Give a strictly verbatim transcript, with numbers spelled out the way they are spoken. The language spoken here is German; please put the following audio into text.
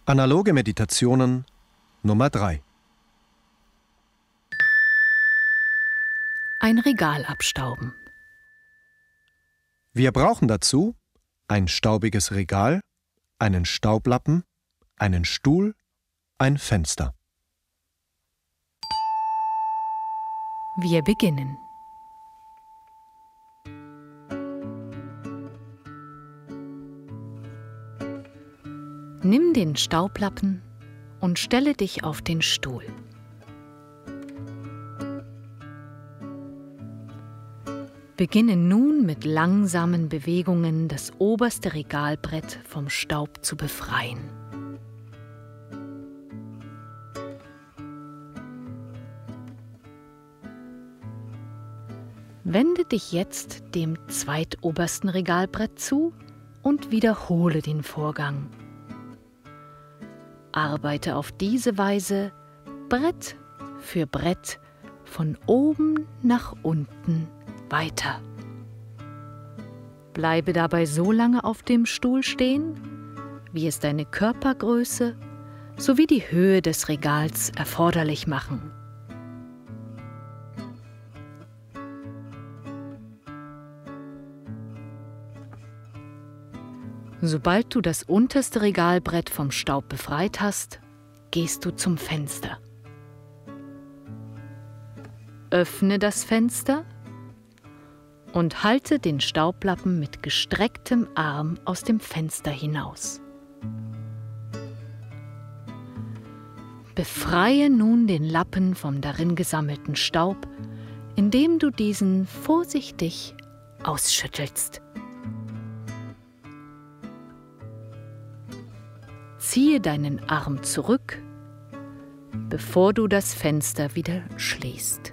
Analoge Meditationen Nummer drei. Ein Regal abstauben. Wir brauchen dazu ein staubiges Regal, einen Staublappen, einen Stuhl, ein Fenster. Wir beginnen. Nimm den Staublappen und stelle dich auf den Stuhl. Beginne nun mit langsamen Bewegungen das oberste Regalbrett vom Staub zu befreien. Wende dich jetzt dem zweitobersten Regalbrett zu und wiederhole den Vorgang. Arbeite auf diese Weise Brett für Brett von oben nach unten weiter. Bleibe dabei so lange auf dem Stuhl stehen, wie es deine Körpergröße sowie die Höhe des Regals erforderlich machen. Sobald du das unterste Regalbrett vom Staub befreit hast, gehst du zum Fenster. Öffne das Fenster und halte den Staublappen mit gestrecktem Arm aus dem Fenster hinaus. Befreie nun den Lappen vom darin gesammelten Staub, indem du diesen vorsichtig ausschüttelst. Ziehe deinen Arm zurück, bevor du das Fenster wieder schließt.